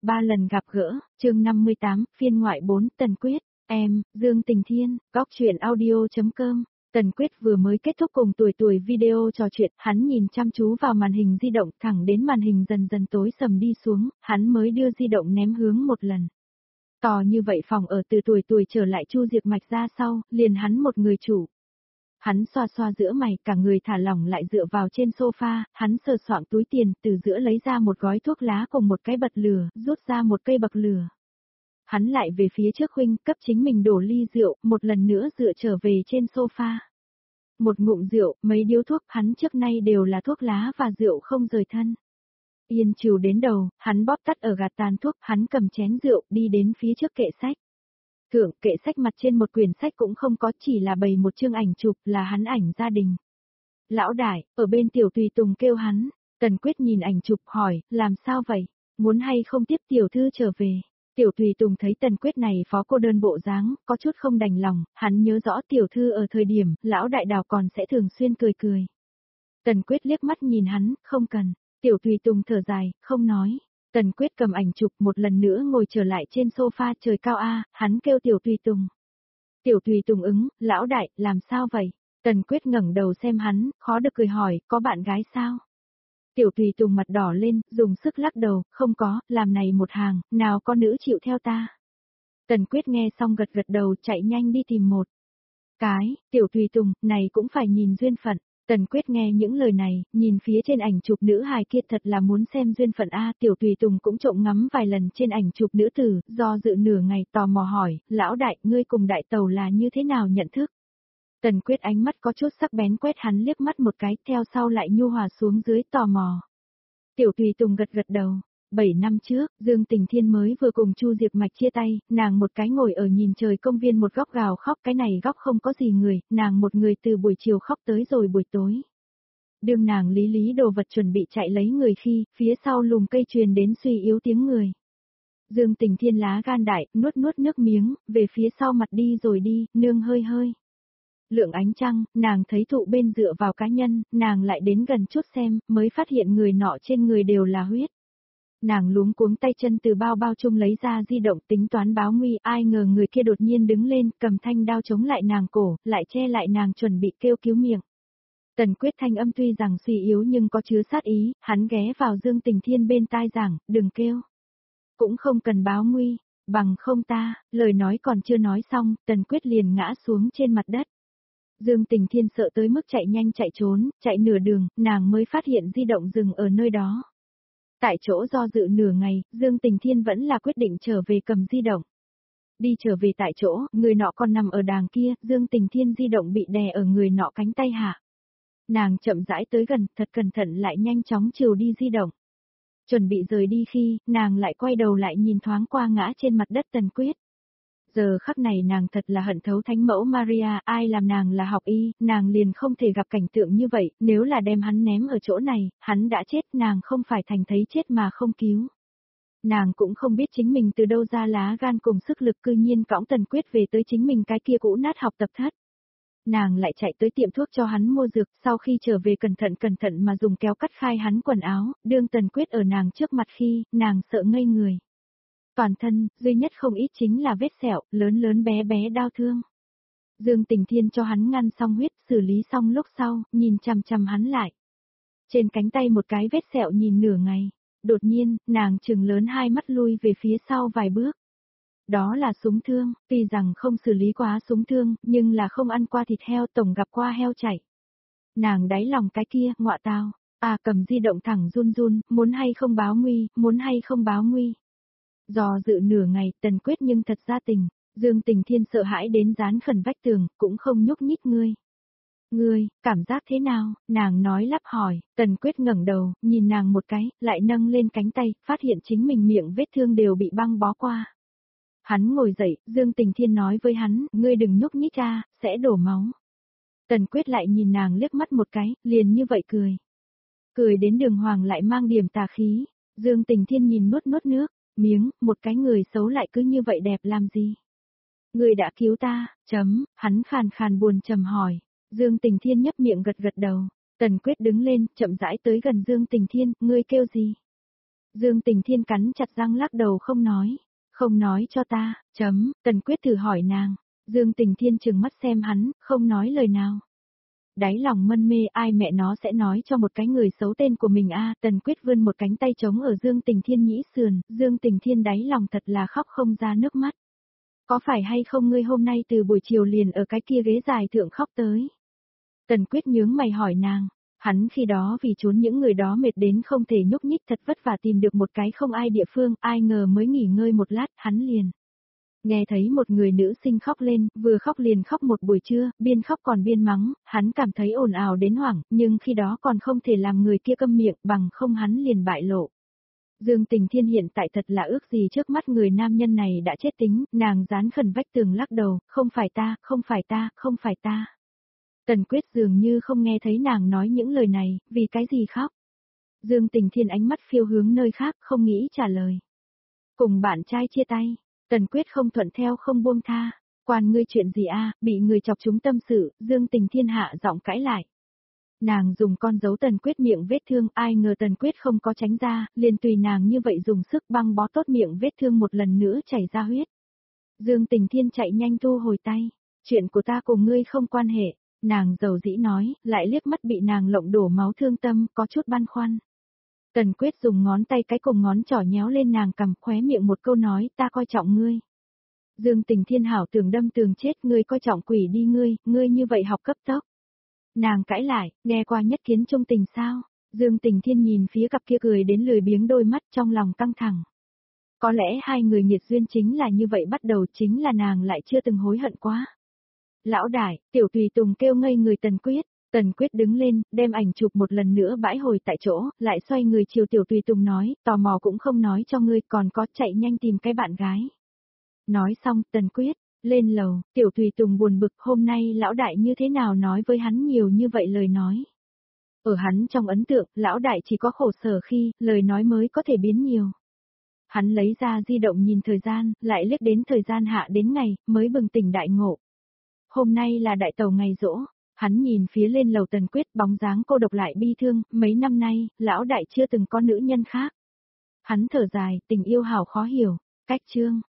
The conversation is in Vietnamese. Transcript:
3 lần gặp gỡ, chương 58, phiên ngoại 4, Tần Quyết, em, Dương Tình Thiên, góc chuyện audio.com. Tần Quyết vừa mới kết thúc cùng tuổi video trò chuyện, hắn nhìn chăm chú vào màn hình di động thẳng đến màn hình dần dần tối sầm đi xuống, hắn mới đưa di động ném hướng một lần. To như vậy phòng ở từ tuổi trở lại Chu Diệp Mạch ra sau, liền hắn một người chủ. Hắn xoa xoa giữa mày, cả người thả lỏng lại dựa vào trên sofa, hắn sờ soạng túi tiền, từ giữa lấy ra một gói thuốc lá cùng một cái bật lửa, rút ra một cây bật lửa. Hắn lại về phía trước huynh, cấp chính mình đổ ly rượu, một lần nữa dựa trở về trên sofa. Một ngụm rượu, mấy điếu thuốc, hắn trước nay đều là thuốc lá và rượu không rời thân. Yên chiều đến đầu, hắn bóp tắt ở gạt tàn thuốc, hắn cầm chén rượu, đi đến phía trước kệ sách. Thượng kệ sách mặt trên một quyển sách cũng không có, chỉ là bày một chương ảnh chụp là hắn ảnh gia đình. Lão đại, ở bên tiểu tùy tùng kêu hắn, Tần Quyết nhìn ảnh chụp hỏi, làm sao vậy, muốn hay không tiếp tiểu thư trở về. Tiểu tùy tùng thấy Tần Quyết này phó cô đơn bộ dáng, có chút không đành lòng, hắn nhớ rõ tiểu thư ở thời điểm, lão đại đào còn sẽ thường xuyên cười cười. Tần Quyết liếc mắt nhìn hắn, không cần, tiểu tùy tùng thở dài, không nói. Tần Quyết cầm ảnh chụp một lần nữa ngồi trở lại trên sofa trời cao a, hắn kêu tiểu tùy tùng. Tiểu tùy tùng ứng, lão đại, làm sao vậy? Tần Quyết ngẩng đầu xem hắn, khó được cười hỏi, có bạn gái sao? Tiểu tùy tùng mặt đỏ lên, dùng sức lắc đầu, không có, làm này một hàng, nào có nữ chịu theo ta. Tần Quyết nghe xong gật gật đầu, chạy nhanh đi tìm một cái, tiểu tùy tùng, này cũng phải nhìn duyên phận. Tần Quyết nghe những lời này, nhìn phía trên ảnh chụp nữ hài kia thật là muốn xem duyên phận a, tiểu tùy tùng cũng trộm ngắm vài lần trên ảnh chụp nữ tử, do dự nửa ngày tò mò hỏi, lão đại, ngươi cùng đại tàu là như thế nào nhận thức? Tần Quyết ánh mắt có chút sắc bén quét hắn liếc mắt một cái, theo sau lại nhu hòa xuống dưới tò mò. Tiểu tùy tùng gật gật đầu. 7 năm trước, Dương Tình Thiên mới vừa cùng Chu Diệp Mạch chia tay, nàng một cái ngồi ở nhìn trời công viên một góc gào khóc, cái này góc không có gì người, nàng một người từ buổi chiều khóc tới rồi buổi tối. Đương nàng lý đồ vật chuẩn bị chạy lấy người khi, phía sau lùm cây truyền đến suy yếu tiếng người. Dương Tình Thiên lá gan đại, nuốt nước miếng, về phía sau mặt đi rồi đi, nương hơi hơi. Lượng ánh trăng, nàng thấy thụ bên dựa vào cá nhân, nàng lại đến gần chút xem, mới phát hiện người nọ trên người đều là huyết. Nàng luống cuống tay chân từ bao chung lấy ra di động tính toán báo nguy, ai ngờ người kia đột nhiên đứng lên, cầm thanh đao chống lại nàng cổ, lại che lại nàng chuẩn bị kêu cứu miệng. Tần Quyết thanh âm tuy rằng suy yếu nhưng có chứa sát ý, hắn ghé vào Dương Tình Thiên bên tai giảng, đừng kêu. Cũng không cần báo nguy, bằng không ta, lời nói còn chưa nói xong, Tần Quyết liền ngã xuống trên mặt đất. Dương Tình Thiên sợ tới mức chạy nhanh chạy trốn, chạy nửa đường, nàng mới phát hiện di động dừng ở nơi đó. Tại chỗ do dự nửa ngày, Dương Tình Thiên vẫn là quyết định trở về cầm di động. Đi trở về tại chỗ, người nọ còn nằm ở đàng kia, Dương Tình Thiên di động bị đè ở người nọ cánh tay hạ. Nàng chậm rãi tới gần, thật cẩn thận lại nhanh chóng chiều đi di động. Chuẩn bị rời đi khi, nàng lại quay đầu lại nhìn thoáng qua ngã trên mặt đất Tần Quyết. Giờ khắc này nàng thật là hận thấu thánh mẫu Maria, ai làm nàng là học y, nàng liền không thể gặp cảnh tượng như vậy, nếu là đem hắn ném ở chỗ này, hắn đã chết, nàng không phải thành thấy chết mà không cứu. Nàng cũng không biết chính mình từ đâu ra lá gan cùng sức lực cư nhiên cõng Tần Quyết về tới chính mình cái kia cũ nát học tập thất. Nàng lại chạy tới tiệm thuốc cho hắn mua dược, sau khi trở về cẩn thận mà dùng kéo cắt khai hắn quần áo, đương Tần Quyết ở nàng trước mặt khi, nàng sợ ngây người. Toàn thân, duy nhất không ít chính là vết sẹo, lớn bé đau thương. Dương Tình Thiên cho hắn ngăn xong huyết, xử lý xong lúc sau, nhìn chằm hắn lại. Trên cánh tay một cái vết sẹo nhìn nửa ngày, đột nhiên, nàng trừng lớn hai mắt lui về phía sau vài bước. Đó là súng thương, tuy rằng không xử lý quá súng thương, nhưng là không ăn qua thịt heo tổng gặp qua heo chạy. Nàng đáy lòng cái kia, ngọa tao, cầm di động thẳng run, muốn hay không báo nguy. Do dự nửa ngày, Tần Quyết nhưng thật ra tình, Dương Tình Thiên sợ hãi đến dán khẩn vách tường, cũng không nhúc nhích ngươi. Ngươi, cảm giác thế nào? Nàng nói lắp hỏi, Tần Quyết ngẩng đầu, nhìn nàng một cái, lại nâng lên cánh tay, phát hiện chính mình miệng vết thương đều bị băng bó qua. Hắn ngồi dậy, Dương Tình Thiên nói với hắn, ngươi đừng nhúc nhích ra, sẽ đổ máu. Tần Quyết lại nhìn nàng liếc mắt một cái, liền như vậy cười. Cười đến Đường Hoàng lại mang điểm tà khí, Dương Tình Thiên nhìn nuốt nước. Miếng, một cái người xấu lại cứ như vậy đẹp làm gì? Người đã cứu ta, hắn khàn buồn trầm hỏi. Dương Tình Thiên nhấp miệng gật đầu. Tần Quyết đứng lên, chậm rãi tới gần Dương Tình Thiên, ngươi kêu gì? Dương Tình Thiên cắn chặt răng lắc đầu không nói. Không nói cho ta, Tần Quyết thử hỏi nàng. Dương Tình Thiên trừng mắt xem hắn, không nói lời nào. Đáy lòng mân mê ai mẹ nó sẽ nói cho một cái người xấu tên của mình a. Tần Quyết vươn một cánh tay trống ở Dương Tình Thiên nhĩ sườn, Dương Tình Thiên đáy lòng thật là khóc không ra nước mắt. Có phải hay không ngươi hôm nay từ buổi chiều liền ở cái kia ghế dài thượng khóc tới? Tần Quyết nhướng mày hỏi nàng, hắn khi đó vì trốn những người đó mệt đến không thể nhúc nhích thật vất vả tìm được một cái không ai địa phương, ai ngờ mới nghỉ ngơi một lát, hắn liền. Nghe thấy một người nữ sinh khóc lên, vừa khóc liền khóc một buổi trưa, biên khóc còn biên mắng, hắn cảm thấy ồn ào đến hoảng, nhưng khi đó còn không thể làm người kia câm miệng, bằng không hắn liền bại lộ. Dương Tình Thiên hiện tại thật là ước gì trước mắt người nam nhân này đã chết tính, nàng dán khẩn vách tường lắc đầu, không phải ta, không phải ta, không phải ta. Tần Quyết dường như không nghe thấy nàng nói những lời này, vì cái gì khóc. Dương Tình Thiên ánh mắt phiêu hướng nơi khác, không nghĩ trả lời. Cùng bạn trai chia tay, Tần Quyết không thuận theo không buông tha, quan ngươi chuyện gì a? Bị người chọc trúng tâm sự, Dương Tình Thiên hạ giọng cãi lại. Nàng dùng con dấu Tần Quyết miệng vết thương, ai ngờ Tần Quyết không có tránh ra, liền tùy nàng như vậy dùng sức băng bó tốt miệng vết thương một lần nữa chảy ra huyết. Dương Tình Thiên chạy nhanh thu hồi tay, chuyện của ta cùng ngươi không quan hệ, nàng dầu dĩ nói, lại liếc mắt bị nàng lộng đổ máu thương tâm, có chút băn khoăn. Tần Quyết dùng ngón tay cái cùng ngón trỏ nhéo lên nàng cằm, khóe miệng một câu nói, ta coi trọng ngươi. Dương Tình Thiên hảo tưởng đâm tường chết, ngươi coi trọng quỷ đi ngươi như vậy học cấp tốc. Nàng cãi lại, nghe qua nhất kiến trung tình sao? Dương Tình Thiên nhìn phía cặp kia cười đến lười biếng đôi mắt trong lòng căng thẳng. Có lẽ hai người nghiệt duyên chính là như vậy bắt đầu, chính là nàng lại chưa từng hối hận quá. Lão đại, tiểu tùy tùng kêu ngây người Tần Quyết đứng lên, đem ảnh chụp một lần nữa bãi hồi tại chỗ, lại xoay người chiều tiểu tùy tùng nói, tò mò cũng không nói cho ngươi, còn có chạy nhanh tìm cái bạn gái. Nói xong, Tần Quyết, lên lầu, tiểu tùy tùng buồn bực, hôm nay lão đại như thế nào nói với hắn nhiều như vậy lời nói. Ở hắn trong ấn tượng, lão đại chỉ có khổ sở khi, lời nói mới có thể biến nhiều. Hắn lấy ra di động nhìn thời gian, lại liếc đến thời gian hạ đến ngày, mới bừng tỉnh đại ngộ. Hôm nay là đại tàu ngày giỗ, hắn nhìn phía lên lầu Tần Quyết bóng dáng cô độc lại bi thương, mấy năm nay, lão đại chưa từng có nữ nhân khác. Hắn thở dài, tình yêu hảo khó hiểu, cách chương.